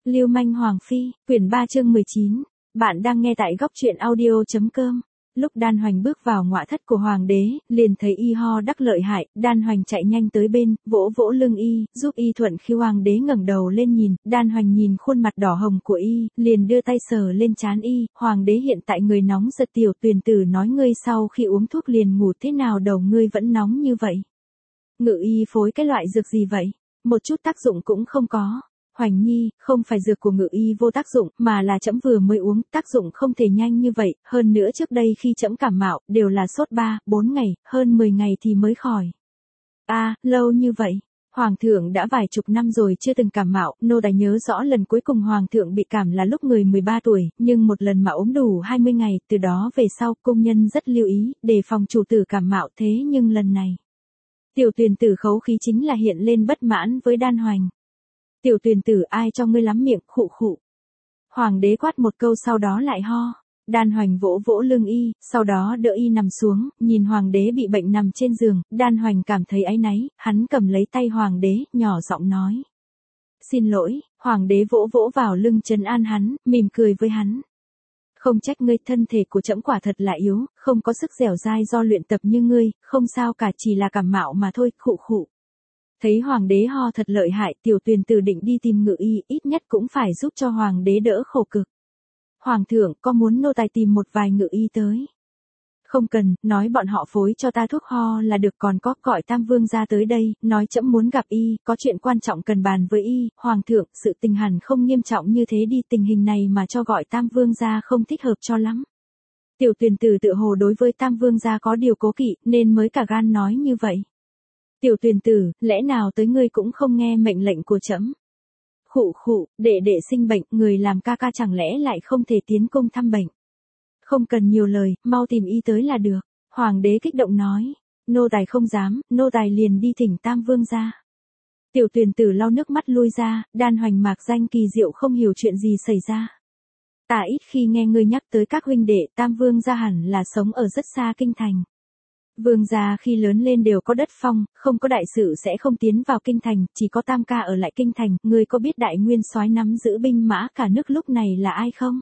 Lưu manh Hoàng Phi, quyển 3 chương 19. Bạn đang nghe tại góc truyện audio.com. Lúc Đan Hoành bước vào ngọa thất của Hoàng đế, liền thấy y ho đắc lợi hại, Đan Hoành chạy nhanh tới bên, vỗ vỗ lưng y, giúp y thuận khi Hoàng đế ngẩng đầu lên nhìn, Đan Hoành nhìn khuôn mặt đỏ hồng của y, liền đưa tay sờ lên trán y, Hoàng đế hiện tại người nóng giật, Tiểu Tuyền Tử nói ngươi sau khi uống thuốc liền ngủ, thế nào đầu ngươi vẫn nóng như vậy? Ngự y phối cái loại dược gì vậy? Một chút tác dụng cũng không có. Hoành nhi, không phải dược của ngự y vô tác dụng, mà là trẫm vừa mới uống, tác dụng không thể nhanh như vậy, hơn nữa trước đây khi trẫm cảm mạo, đều là sốt 3, 4 ngày, hơn 10 ngày thì mới khỏi. Lâu như vậy. Hoàng thượng đã vài chục năm rồi chưa từng cảm mạo, nô tài nhớ rõ lần cuối cùng Hoàng thượng bị cảm là lúc người 13 tuổi, nhưng một lần mà ốm đủ 20 ngày, từ đó về sau, cung nhân rất lưu ý, đề phòng chủ tử cảm mạo, thế nhưng lần này. Tiểu Tuyền Tử khấu khí chính là hiện lên bất mãn với Đan Hoành. Tiểu Tuyền Tử, ai cho ngươi lắm miệng, khụ khụ. Hoàng đế quát một câu sau đó lại ho. Đan Hoành vỗ vỗ lưng y, sau đó đỡ y nằm xuống, nhìn Hoàng đế bị bệnh nằm trên giường, Đan Hoành cảm thấy áy náy, hắn cầm lấy tay Hoàng đế, nhỏ giọng nói. Xin lỗi, Hoàng đế vỗ vỗ vào lưng trấn an hắn, mỉm cười với hắn. Không trách ngươi, thân thể của trẫm quả thật là yếu, không có sức dẻo dai do luyện tập như ngươi, không sao cả, chỉ là cảm mạo mà thôi, khụ khụ. Thấy Hoàng đế ho thật lợi hại, Tiểu Tuyền Tử định đi tìm ngự y, ít nhất cũng phải giúp cho Hoàng đế đỡ khổ cực. Hoàng thượng, có muốn nô tài tìm một vài ngự y tới? Không cần, nói bọn họ phối cho ta thuốc ho là được, còn có gọi Tam Vương ra tới đây, nói trẫm muốn gặp y, có chuyện quan trọng cần bàn với y. Hoàng thượng, sự tình hẳn không nghiêm trọng như thế đi, tình hình này mà cho gọi Tam Vương ra không thích hợp cho lắm. Tiểu Tuyền Tử tự hồ đối với Tam Vương gia có điều cố kỵ, nên mới cả gan nói như vậy. Tiểu Tuyền Tử, lẽ nào tới ngươi cũng không nghe mệnh lệnh của trẫm? Khụ khụ, đệ đệ sinh bệnh, người làm ca ca chẳng lẽ lại không thể tiến cung thăm bệnh? Không cần nhiều lời, mau tìm y tới là được. Hoàng đế kích động nói, nô tài không dám, nô tài liền đi thỉnh Tam Vương gia. Tiểu Tuyền Tử lau nước mắt lui ra, Đan Hoành mạc danh kỳ diệu không hiểu chuyện gì xảy ra. Ta ít khi nghe ngươi nhắc tới các huynh đệ, Tam Vương gia hẳn là sống ở rất xa kinh thành. Vương gia khi lớn lên đều có đất phong, không có đại sự sẽ không tiến vào kinh thành, chỉ có Tam ca ở lại kinh thành, ngươi có biết đại nguyên soái nắm giữ binh mã cả nước lúc này là ai không?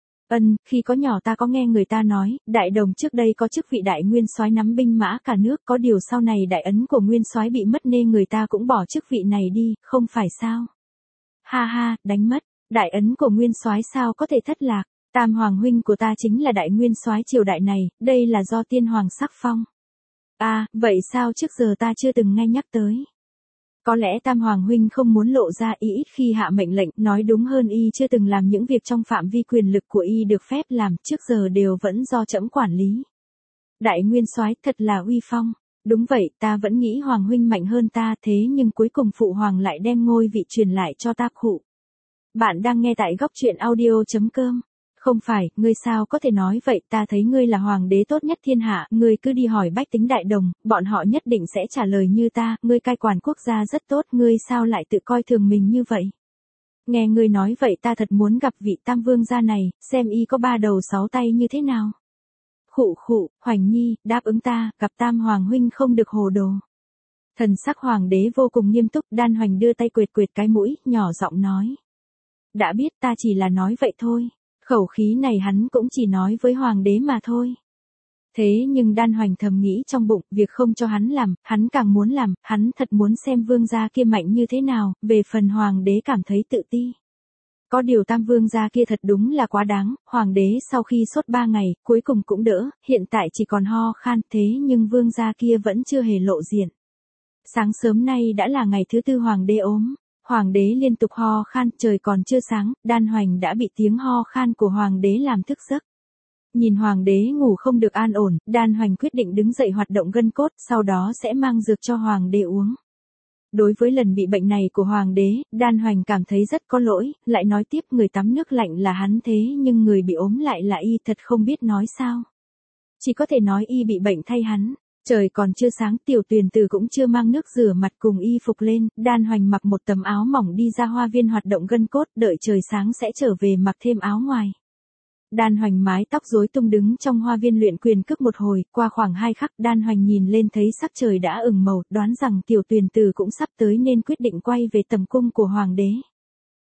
Khi có nhỏ ta có nghe người ta nói, đại đồng trước đây có chức vị đại nguyên soái nắm binh mã cả nước, có điều sau này đại ấn của nguyên soái bị mất nên người ta cũng bỏ chức vị này đi, không phải sao? Ha ha, đánh mất, đại ấn của nguyên soái sao có thể thất lạc? Tam hoàng huynh của ta chính là đại nguyên soái triều đại này, đây là do tiên hoàng sắc phong. Vậy sao trước giờ ta chưa từng nghe nhắc tới? Có lẽ Tam hoàng huynh không muốn lộ ra, y ít khi hạ mệnh lệnh, nói đúng hơn y chưa từng làm những việc trong phạm vi quyền lực của y được phép làm, trước giờ đều vẫn do trẫm quản lý. Đại nguyên soái thật là uy phong. Đúng vậy, ta vẫn nghĩ hoàng huynh mạnh hơn ta, thế nhưng cuối cùng phụ hoàng lại đem ngôi vị truyền lại cho ta khụ. Bạn đang nghe tại góc truyện audio.com. Không phải, ngươi sao có thể nói vậy, ta thấy ngươi là hoàng đế tốt nhất thiên hạ, ngươi cứ đi hỏi bách tính đại đồng, bọn họ nhất định sẽ trả lời như ta, ngươi cai quản quốc gia rất tốt, ngươi sao lại tự coi thường mình như vậy? Nghe ngươi nói vậy ta thật muốn gặp vị Tam Vương gia này, xem y có 3 đầu 6 tay như thế nào. Khụ khụ, Hoành nhi, đáp ứng ta, gặp Tam hoàng huynh không được hồ đồ. Thần sắc hoàng đế vô cùng nghiêm túc, Đan Hoành đưa tay quệt quệt cái mũi, nhỏ giọng nói. Đã biết, ta chỉ là nói vậy thôi. Khẩu khí này hắn cũng chỉ nói với hoàng đế mà thôi. Thế nhưng Đan Hoành thầm nghĩ trong bụng, việc không cho hắn làm, hắn càng muốn làm, hắn thật muốn xem vương gia kia mạnh như thế nào, về phần hoàng đế cảm thấy tự ti. Có điều Tam Vương gia kia thật đúng là quá đáng, hoàng đế sau khi sốt 3 ngày, cuối cùng cũng đỡ, hiện tại chỉ còn ho khan, thế nhưng vương gia kia vẫn chưa hề lộ diện. Sáng sớm nay đã là ngày thứ 4 hoàng đế ốm. Hoàng đế liên tục ho khan, trời còn chưa sáng, Đan Hoành đã bị tiếng ho khan của hoàng đế làm thức giấc. Nhìn hoàng đế ngủ không được an ổn, Đan Hoành quyết định đứng dậy hoạt động gân cốt, sau đó sẽ mang dược cho hoàng đế uống. Đối với lần bị bệnh này của hoàng đế, Đan Hoành cảm thấy rất có lỗi, lại nói tiếp người tắm nước lạnh là hắn thế nhưng người bị ốm lại là y, thật không biết nói sao. Chỉ có thể nói y bị bệnh thay hắn. Trời còn chưa sáng, Tiểu Tuyền Tử cũng chưa mang nước rửa mặt cùng y phục lên, Đan Hoành mặc một tấm áo mỏng đi ra hoa viên hoạt động gân cốt, đợi trời sáng sẽ trở về mặc thêm áo ngoài. Đan Hoành mái tóc rối tung đứng trong hoa viên luyện quyền cước một hồi, qua khoảng 2 khắc Đan Hoành nhìn lên thấy sắc trời đã ửng màu, đoán rằng Tiểu Tuyền Tử cũng sắp tới nên quyết định quay về tầm cung của hoàng đế.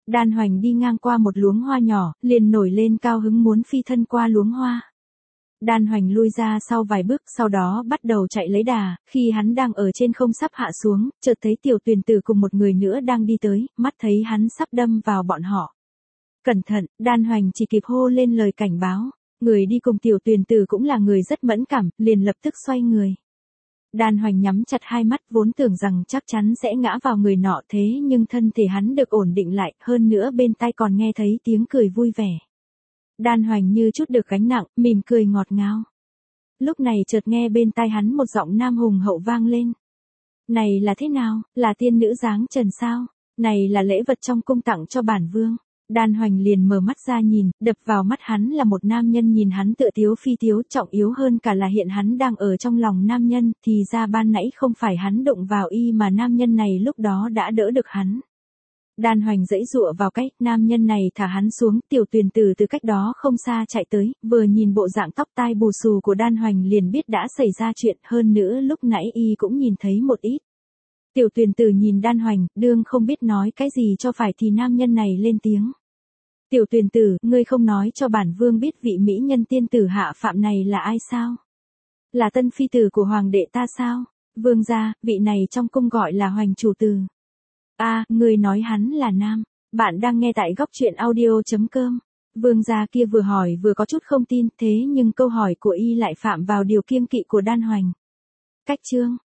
Đan Hoành đi ngang qua một luống hoa nhỏ, liền nổi lên cao hứng muốn phi thân qua luống hoa. Đan Hoành lui ra sau vài bước, sau đó bắt đầu chạy lấy đà, khi hắn đang ở trên không sắp hạ xuống, chợt thấy Tiểu Tuyền Tử cùng một người nữa đang đi tới, mắt thấy hắn sắp đâm vào bọn họ. Cẩn thận, Đan Hoành chỉ kịp hô lên lời cảnh báo, người đi cùng Tiểu Tuyền Tử cũng là người rất mẫn cảm, liền lập tức xoay người. Đan Hoành nhắm chặt hai mắt vốn tưởng rằng chắc chắn sẽ ngã vào người nọ thế nhưng thân thể hắn được ổn định lại, hơn nữa bên tai còn nghe thấy tiếng cười vui vẻ. Đan Hoành như chút được gánh nặng, mỉm cười ngọt ngào. Lúc này chợt nghe bên tai hắn một giọng nam hùng hậu vang lên. Này là thế nào, là tiên nữ dáng trần sao? Này là lễ vật trong cung tặng cho bản vương. Đan Hoành liền mở mắt ra nhìn, đập vào mắt hắn là một nam nhân nhìn hắn tựa tiếu phi tiếu, trọng yếu hơn cả là hiện hắn đang ở trong lòng nam nhân, thì ra ban nãy không phải hắn đụng vào y mà nam nhân này lúc đó đã đỡ được hắn. Đan Hoành giãy giụa vào cách, nam nhân này thả hắn xuống, Tiểu Tuyền Tử từ cách đó không xa chạy tới, vừa nhìn bộ dạng tóc tai bù xù của Đan Hoành liền biết đã xảy ra chuyện, hơn nữa lúc nãy y cũng nhìn thấy một ít. Tiểu Tuyền Tử nhìn Đan Hoành, đương không biết nói cái gì cho phải thì nam nhân này lên tiếng. Tiểu Tuyền Tử, ngươi không nói cho bản vương biết vị mỹ nhân tiên tử hạ phạm này là ai sao? Là tân phi tử của hoàng đệ ta sao? Vương gia, vị này trong cung gọi là Hoành chủ tử. Ngươi nói hắn là nam. Bạn đang nghe tại góc truyện audio.com. Vương gia kia vừa hỏi vừa có chút không tin, thế nhưng câu hỏi của y lại phạm vào điều kiêng kỵ của Đan Hoành. Cách chương